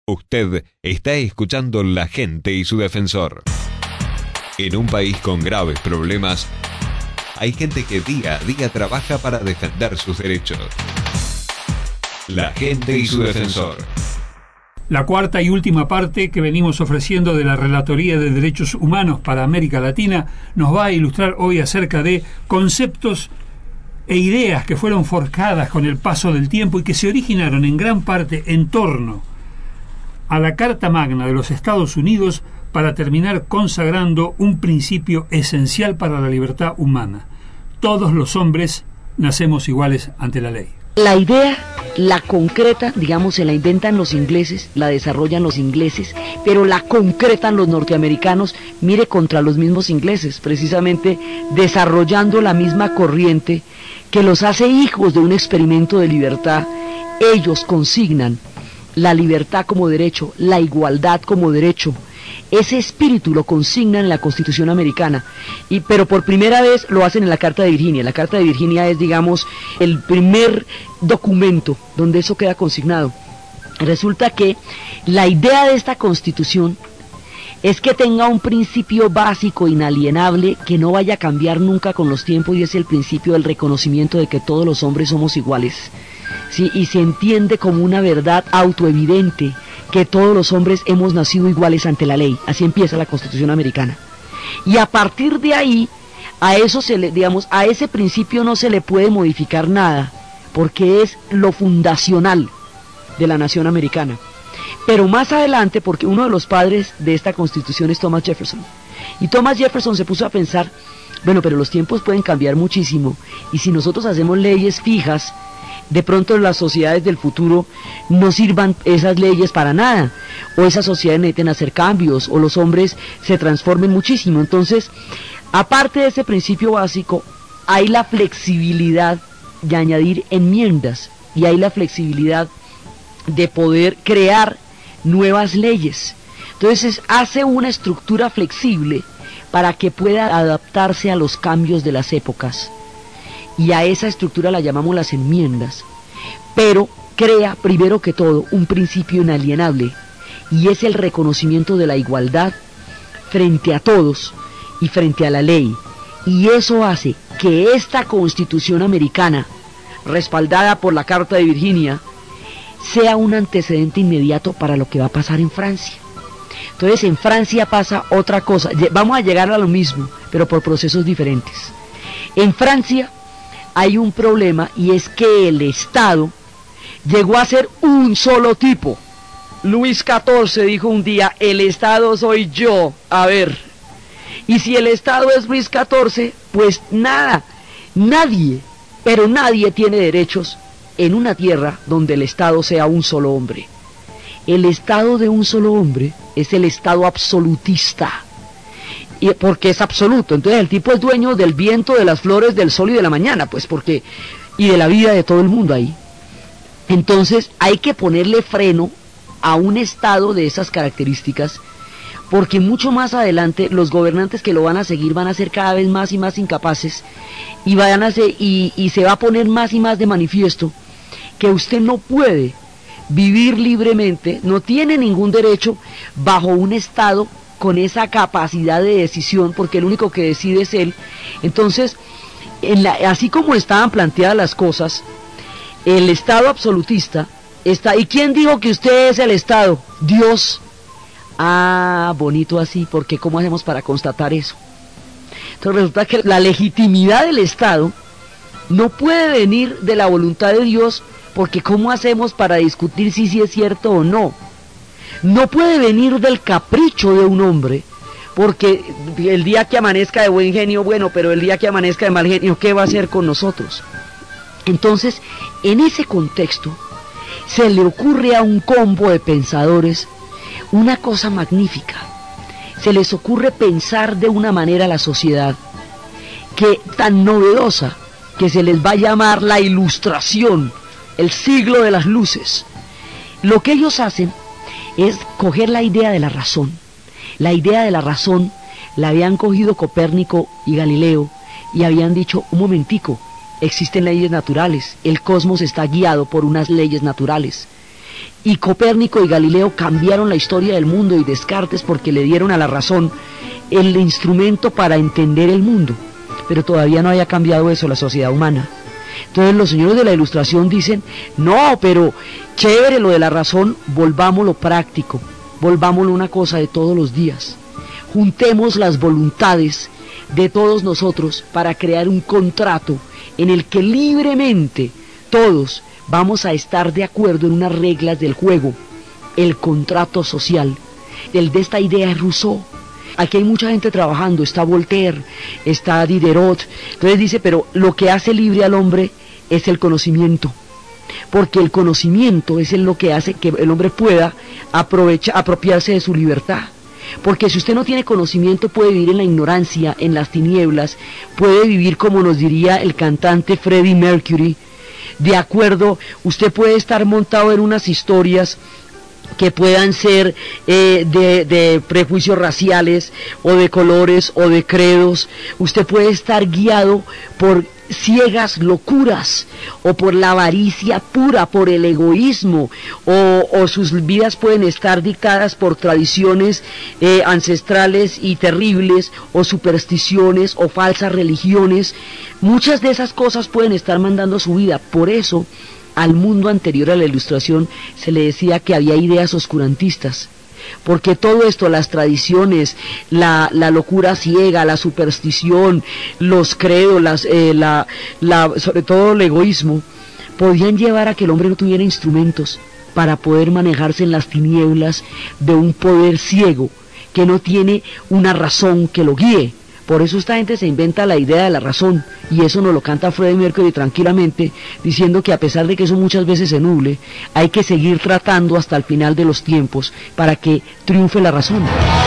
Usted está escuchando La Gente y su Defensor. En un país con graves problemas, hay gente que día a día trabaja para defender sus derechos. La Gente y su Defensor. La cuarta y última parte que venimos ofreciendo de la Relatoría de Derechos Humanos para América Latina nos va a ilustrar hoy acerca de conceptos e ideas que fueron forjadas con el paso del tiempo y que se originaron en gran parte en torno a la Carta Magna de los Estados Unidos para terminar consagrando un principio esencial para la libertad humana. Todos los hombres nacemos iguales ante la ley. La idea, la concreta, digamos, se la inventan los ingleses, la desarrollan los ingleses, pero la concretan los norteamericanos, mire, contra los mismos ingleses, precisamente desarrollando la misma corriente que los hace hijos de un experimento de libertad. Ellos consignan la libertad como derecho, la igualdad como derecho. Ese espíritu lo consignan en la Constitución americana, pero por primera vez lo hacen en la Carta de Virginia. La Carta de Virginia es, digamos, el primer documento donde eso queda consignado. Resulta que la idea de esta Constitución es que tenga un principio básico, inalienable, que no vaya a cambiar nunca con los tiempos, y es el principio del reconocimiento de que todos los hombres somos iguales, ¿sí? Y se entiende como una verdad autoevidente que todos los hombres hemos nacido iguales ante la ley. Así empieza la Constitución americana. Y a partir de ahí, a eso a ese principio no se le puede modificar nada, porque es lo fundacional de la nación americana. Pero más adelante, porque uno de los padres de esta Constitución es Thomas Jefferson, y Thomas Jefferson se puso a pensar, bueno, pero los tiempos pueden cambiar muchísimo, y si nosotros hacemos leyes fijas, de pronto las sociedades del futuro no sirvan esas leyes para nada, o esas sociedades necesitan hacer cambios, o los hombres se transformen muchísimo. Entonces, aparte de ese principio básico, hay la flexibilidad de añadir enmiendas, y hay la flexibilidad de poder crear nuevas leyes. Entonces hace una estructura flexible para que pueda adaptarse a los cambios de las épocas, y a esa estructura la llamamos las enmiendas, pero crea primero que todo un principio inalienable, y es el reconocimiento de la igualdad frente a todos y frente a la ley, y eso hace que esta Constitución americana, respaldada por la Carta de Virginia, sea un antecedente inmediato para lo que va a pasar en Francia. Entonces en Francia pasa otra cosa, vamos a llegar a lo mismo, pero por procesos diferentes. En Francia hay un problema, y es que el Estado llegó a ser un solo tipo. Luis XIV dijo un día, el Estado soy yo, a ver, y si el Estado es Luis XIV, pues nada, nadie, pero nadie tiene derechos en una tierra donde el Estado sea un solo hombre. El Estado de un solo hombre es el Estado absolutista, y porque es absoluto. Entonces el tipo es dueño del viento, de las flores, del sol y de la mañana, pues porque, y de la vida de todo el mundo ahí. Entonces hay que ponerle freno a un Estado de esas características, porque mucho más adelante los gobernantes que lo van a seguir van a ser cada vez más y más incapaces, y se va a poner más y más de manifiesto que usted no puede vivir libremente, no tiene ningún derecho bajo un Estado con esa capacidad de decisión, porque el único que decide es él. Entonces, así como estaban planteadas las cosas, el Estado absolutista está, ¿y quién dijo que usted es el Estado? Dios. Ah, bonito así, porque ¿cómo hacemos para constatar eso? Entonces resulta que la legitimidad del Estado no puede venir de la voluntad de Dios, porque ¿cómo hacemos para discutir si es cierto o no? No puede venir del capricho de un hombre, porque el día que amanezca de buen genio, bueno, pero el día que amanezca de mal genio, ¿qué va a hacer con nosotros? Entonces, en ese contexto, se le ocurre a un combo de pensadores una cosa magnífica. Se les ocurre pensar de una manera a la sociedad que tan novedosa, que se les va a llamar la Ilustración, el siglo de las luces. Lo que ellos hacen es coger la idea de la razón. La idea de la razón la habían cogido Copérnico y Galileo, y habían dicho, un momentico, existen leyes naturales, el cosmos está guiado por unas leyes naturales. y Copérnico y Galileo cambiaron la historia del mundo, y Descartes porque le dieron a la razón el instrumento para entender el mundo, pero todavía no había cambiado eso la sociedad humana. Entonces los señores de la Ilustración dicen, no, pero chévere lo de la razón, volvámoslo práctico, volvámoslo una cosa de todos los días, juntemos las voluntades de todos nosotros para crear un contrato en el que libremente todos vamos a estar de acuerdo en unas reglas del juego, el contrato social. El de esta idea es Rousseau. Aquí hay mucha gente trabajando, está Voltaire, está Diderot. Entonces dice, pero lo que hace libre al hombre es el conocimiento, porque el conocimiento es lo que hace que el hombre pueda apropiarse de su libertad. Porque si usted no tiene conocimiento puede vivir en la ignorancia, en las tinieblas, puede vivir como nos diría el cantante Freddie Mercury. De acuerdo, usted puede estar montado en unas historias que puedan ser de prejuicios raciales, o de colores, o de credos. Usted puede estar guiado por ciegas locuras, o por la avaricia pura, por el egoísmo, o sus vidas pueden estar dictadas por tradiciones ancestrales y terribles, o supersticiones, o falsas religiones. Muchas de esas cosas pueden estar mandando su vida. Por eso al mundo anterior a la Ilustración se le decía que había ideas oscurantistas, porque todo esto, las tradiciones, la locura ciega, la superstición, los credos, sobre todo el egoísmo, podían llevar a que el hombre no tuviera instrumentos para poder manejarse en las tinieblas de un poder ciego que no tiene una razón que lo guíe. Por eso esta gente se inventa la idea de la razón, y eso nos lo canta Freddie Mercury tranquilamente, diciendo que a pesar de que eso muchas veces se nuble, hay que seguir tratando hasta el final de los tiempos para que triunfe la razón.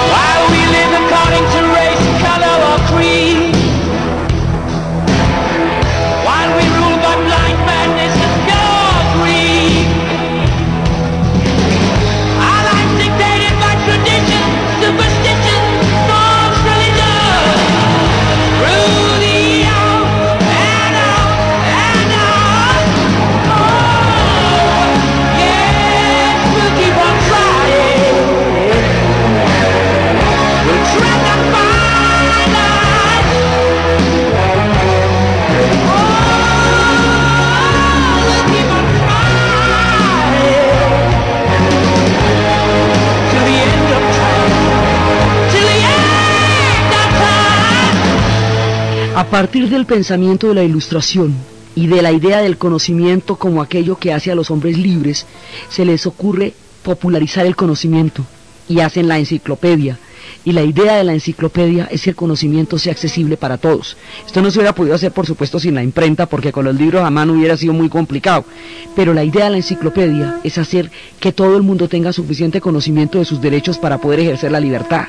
A partir del pensamiento de la Ilustración y de la idea del conocimiento como aquello que hace a los hombres libres, se les ocurre popularizar el conocimiento y hacen la enciclopedia. Y la idea de la enciclopedia es que el conocimiento sea accesible para todos. Esto no se hubiera podido hacer, por supuesto, sin la imprenta, porque con los libros a mano hubiera sido muy complicado. Pero la idea de la enciclopedia es hacer que todo el mundo tenga suficiente conocimiento de sus derechos para poder ejercer la libertad.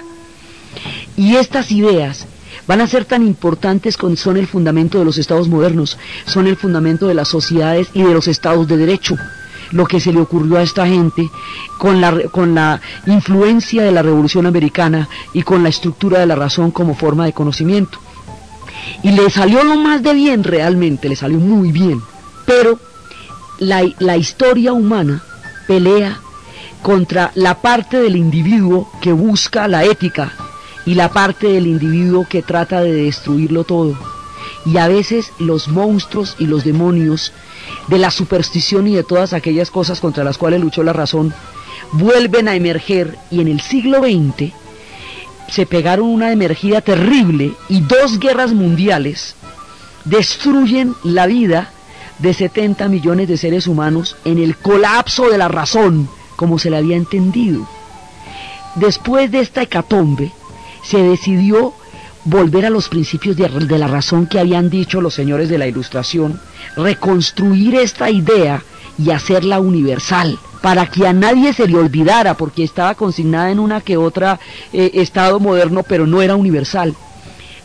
Y estas ideas van a ser tan importantes como son el fundamento de los estados modernos, son el fundamento de las sociedades y de los estados de derecho. Lo que se le ocurrió a esta gente con la influencia de la Revolución Americana y con la estructura de la razón como forma de conocimiento. Y le salió lo más de bien realmente, le salió muy bien. Pero la historia humana pelea contra la parte del individuo que busca la ética y la parte del individuo que trata de destruirlo todo. Y a veces los monstruos y los demonios de la superstición y de todas aquellas cosas contra las cuales luchó la razón vuelven a emerger, y en el siglo XX se pegaron una emergida terrible y 2 guerras mundiales destruyen la vida de 70 millones de seres humanos en el colapso de la razón como se le había entendido. Después de esta hecatombe se decidió volver a los principios de la razón que habían dicho los señores de la Ilustración, reconstruir esta idea y hacerla universal, para que a nadie se le olvidara, porque estaba consignada en una que otra estado moderno, pero no era universal.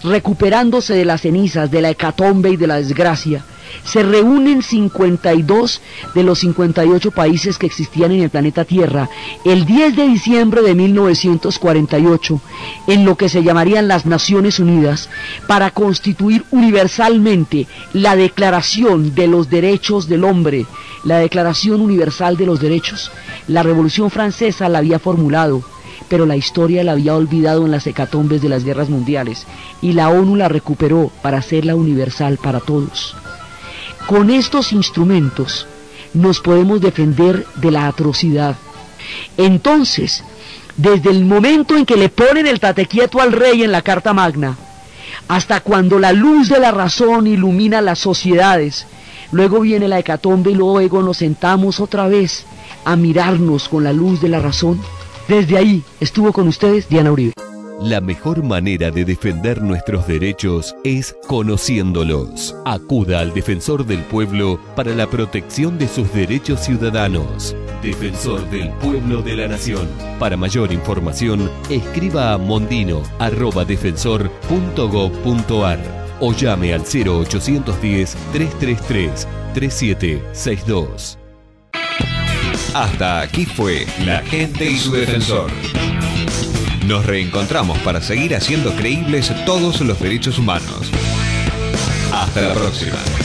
recuperándose de las cenizas, de la hecatombe y de la desgracia, se reúnen 52 de los 58 países que existían en el planeta Tierra el 10 de diciembre de 1948 en lo que se llamarían las Naciones Unidas para constituir universalmente la Declaración de los Derechos del Hombre, la Declaración Universal de los Derechos. La Revolución Francesa la había formulado, pero la historia la había olvidado en las hecatombes de las guerras mundiales y la ONU la recuperó para hacerla universal para todos. Con estos instrumentos nos podemos defender de la atrocidad. Entonces, desde el momento en que le ponen el tate quieto al rey en la Carta Magna, hasta cuando la luz de la razón ilumina las sociedades, luego viene la hecatombe y luego nos sentamos otra vez a mirarnos con la luz de la razón. Desde ahí estuvo con ustedes Diana Uribe. La mejor manera de defender nuestros derechos es conociéndolos. Acuda al Defensor del Pueblo para la protección de sus derechos ciudadanos. Defensor del Pueblo de la Nación. Para mayor información, escriba a mondino@defensor.gov.ar o llame al 0810-333-3762. Hasta aquí fue La Gente y su Defensor. Nos reencontramos para seguir haciendo creíbles todos los derechos humanos. Hasta la próxima.